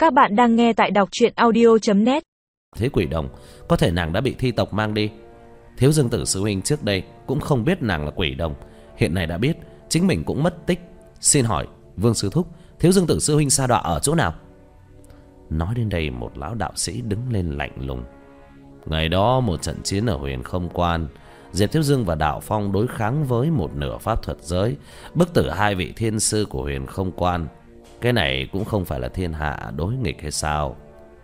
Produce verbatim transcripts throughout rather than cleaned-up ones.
Các bạn đang nghe tại đọc truyện audio chấm net. Thế quỷ đồng, có thể nàng đã bị thi tộc mang đi. Thiếu Dương Tử sư huynh trước đây cũng không biết nàng là quỷ đồng, hiện nay đã biết, chính mình cũng mất tích. Xin hỏi Vương sư thúc, Thiếu Dương Tử sư huynh sa đọa ở chỗ nào? Nói đến đây, một lão đạo sĩ đứng lên lạnh lùng. Ngày đó một trận chiến ở Huyền Không Quan, Diệp Thiếu Dương và Đạo Phong đối kháng với một nửa pháp thuật giới, bức tử hai vị thiên sư của Huyền Không Quan. Cái này cũng không phải là thiên hạ đối nghịch hay sao?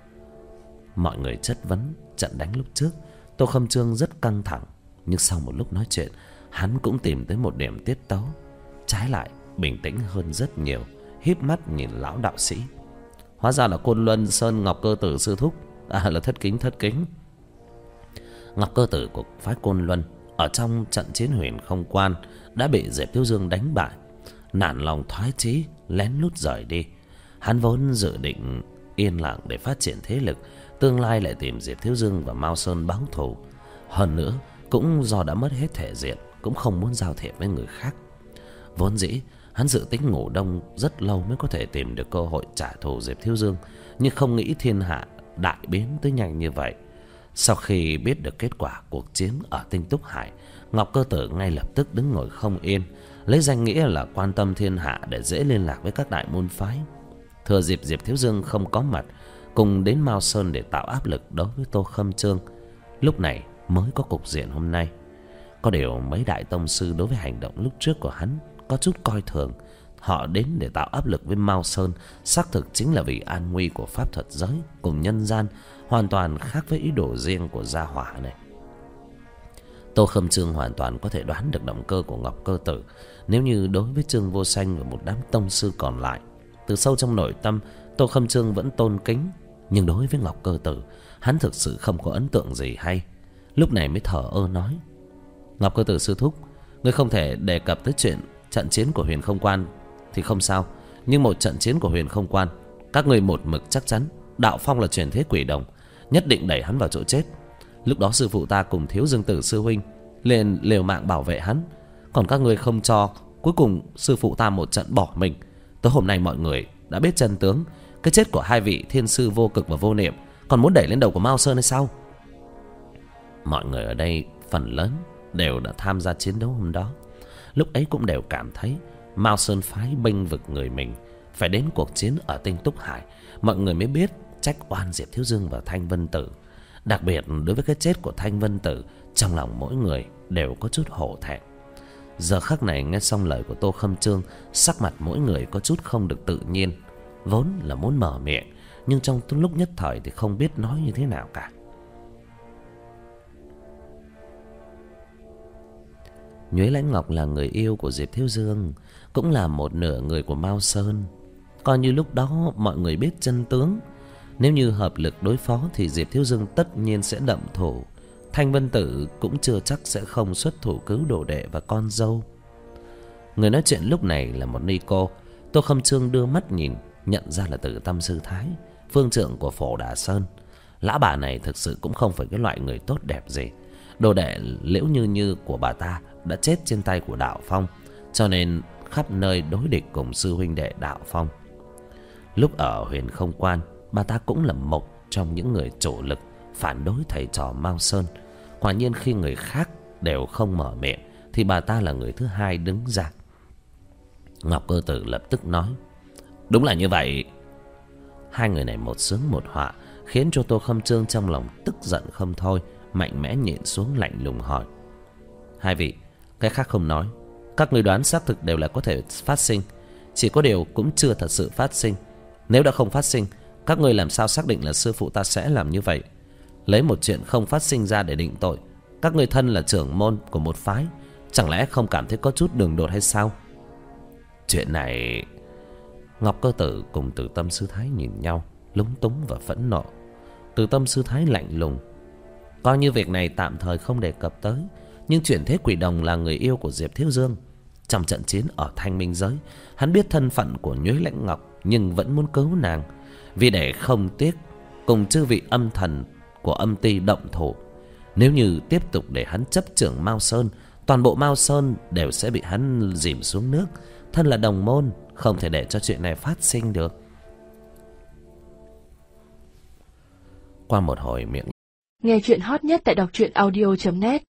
Mọi người chất vấn trận đánh lúc trước. Tô Khâm Trương rất căng thẳng, nhưng sau một lúc nói chuyện, hắn cũng tìm tới một điểm tiết tấu, trái lại bình tĩnh hơn rất nhiều, híp mắt nhìn lão đạo sĩ. Hóa ra là Côn Luân Sơn Ngọc Cơ Tử sư thúc. À, là thất kính thất kính. Ngọc Cơ Tử của phái Côn Luân ở trong trận chiến Huyền Không Quan đã bị Diệp Thiếu Dương đánh bại, nản lòng thoái chí lén lút rời đi. Hắn vốn dự định yên lặng để phát triển thế lực, tương lai lại tìm Diệp Thiếu Dương và Mao Sơn báo thù. Hơn nữa cũng do đã mất hết thể diện, cũng không muốn giao thiệp với người khác. Vốn dĩ hắn dự tính ngủ đông rất lâu mới có thể tìm được cơ hội trả thù Diệp Thiếu Dương, nhưng không nghĩ thiên hạ đại biến tới nhanh như vậy. Sau khi biết được kết quả cuộc chiến ở Tinh Túc Hải, Ngọc Cơ Tử ngay lập tức đứng ngồi không yên, lấy danh nghĩa là quan tâm thiên hạ để dễ liên lạc với các đại môn phái. Thừa dịp Diệp Thiếu Dương không có mặt, cùng đến Mao Sơn để tạo áp lực đối với Tô Khâm Trương. Lúc này mới có cục diện hôm nay. Có điều mấy đại tông sư đối với hành động lúc trước của hắn có chút coi thường. Họ đến để tạo áp lực với Mao Sơn, xác thực chính là vì an nguy của pháp thuật giới cùng nhân gian, hoàn toàn khác với ý đồ riêng của gia hỏa này. Tô Khâm Trương hoàn toàn có thể đoán được động cơ của Ngọc Cơ Tử. Nếu như đối với Trương Vô Sanh và một đám tông sư còn lại, từ sâu trong nội tâm Tô Khâm Trương vẫn tôn kính, nhưng đối với Ngọc Cơ Tử, hắn thực sự không có ấn tượng gì hay. Lúc này mới thở ơ nói: Ngọc Cơ Tử sư thúc, ngươi không thể đề cập tới chuyện trận chiến của Huyền Không Quan thì không sao, nhưng một trận chiến của Huyền Không Quan, các ngươi một mực chắc chắn Đạo Phong là chuyển thế quỷ đồng, nhất định đẩy hắn vào chỗ chết. Lúc đó sư phụ ta cùng Thiếu Dương Tử sư huynh liền liều mạng bảo vệ hắn, còn các ngươi không cho, cuối cùng sư phụ ta một trận bỏ mình. Tới hôm nay mọi người đã biết chân tướng, cái chết của hai vị thiên sư Vô Cực và Vô Niệm còn muốn đẩy lên đầu của Mao Sơn hay sao? Mọi người ở đây phần lớn đều đã tham gia chiến đấu hôm đó, lúc ấy cũng đều cảm thấy Mao Sơn phái bênh vực người mình. Phải đến cuộc chiến ở Tinh Túc Hải, mọi người mới biết trách oan Diệp Thiếu Dương và Thanh Vân Tử. Đặc biệt đối với cái chết của Thanh Vân Tử, trong lòng mỗi người đều có chút hổ thẹn. Giờ khắc này nghe xong lời của Tô Khâm Trương, sắc mặt mỗi người có chút không được tự nhiên. Vốn là muốn mở miệng, nhưng trong lúc nhất thời thì không biết nói như thế nào cả. Nhuế Lãnh Ngọc là người yêu của Diệp Thiếu Dương, cũng là một nửa người của Mao Sơn. Coi như lúc đó mọi người biết chân tướng, nếu như hợp lực đối phó thì Diệp Thiếu Dương tất nhiên sẽ đậm thủ. Thanh Vân Tử cũng chưa chắc sẽ không xuất thủ cứu đồ đệ và con dâu. Người nói chuyện lúc này là một ni cô. Tô Khâm Trương đưa mắt nhìn, nhận ra là Tử Tâm Sư Thái, phương trượng của Phổ Đà Sơn. Lão bà này thực sự cũng không phải cái loại người tốt đẹp gì. Đồ đệ Liễu Như Như của bà ta đã chết trên tay của Đạo Phong, cho nên khắp nơi đối địch cùng sư huynh đệ Đạo Phong. Lúc ở Huyền Không Quan, bà ta cũng là một trong những người chủ lực phản đối thầy trò Mao Sơn. Quả nhiên khi người khác đều không mở miệng thì bà ta là người thứ hai đứng ra. Ngọc Cơ Tử lập tức nói: Đúng là như vậy. Hai người này một sướng một họa, khiến cho Tô Khâm Trương trong lòng tức giận không thôi, mạnh mẽ nhịn xuống lạnh lùng hỏi: Hai vị, cái khác không nói, các người đoán xác thực đều là có thể phát sinh, chỉ có điều cũng chưa thật sự phát sinh. Nếu đã không phát sinh, các người làm sao xác định là sư phụ ta sẽ làm như vậy? Lấy một chuyện không phát sinh ra để định tội, các người thân là trưởng môn của một phái, chẳng lẽ không cảm thấy có chút đường đột hay sao? Chuyện này... Ngọc Cơ Tử cùng Từ Tâm Sư Thái nhìn nhau, lúng túng và phẫn nộ. Từ Tâm Sư Thái lạnh lùng: Coi như việc này tạm thời không đề cập tới, nhưng chuyển thế quỷ đồng là người yêu của Diệp Thiếu Dương. Trong trận chiến ở Thanh Minh Giới, hắn biết thân phận của Nhuế Lãnh Ngọc, nhưng vẫn muốn cứu nàng. Vì để không tiếc cùng chư vị âm thần của âm ty động thủ, nếu như tiếp tục để hắn chấp trưởng Mao Sơn, toàn bộ Mao Sơn đều sẽ bị hắn dìm xuống nước. Thân là đồng môn, không thể để cho chuyện này phát sinh được. Qua một hồi miệng Nghe chuyện hot nhất tại đọc truyện audio chấm net.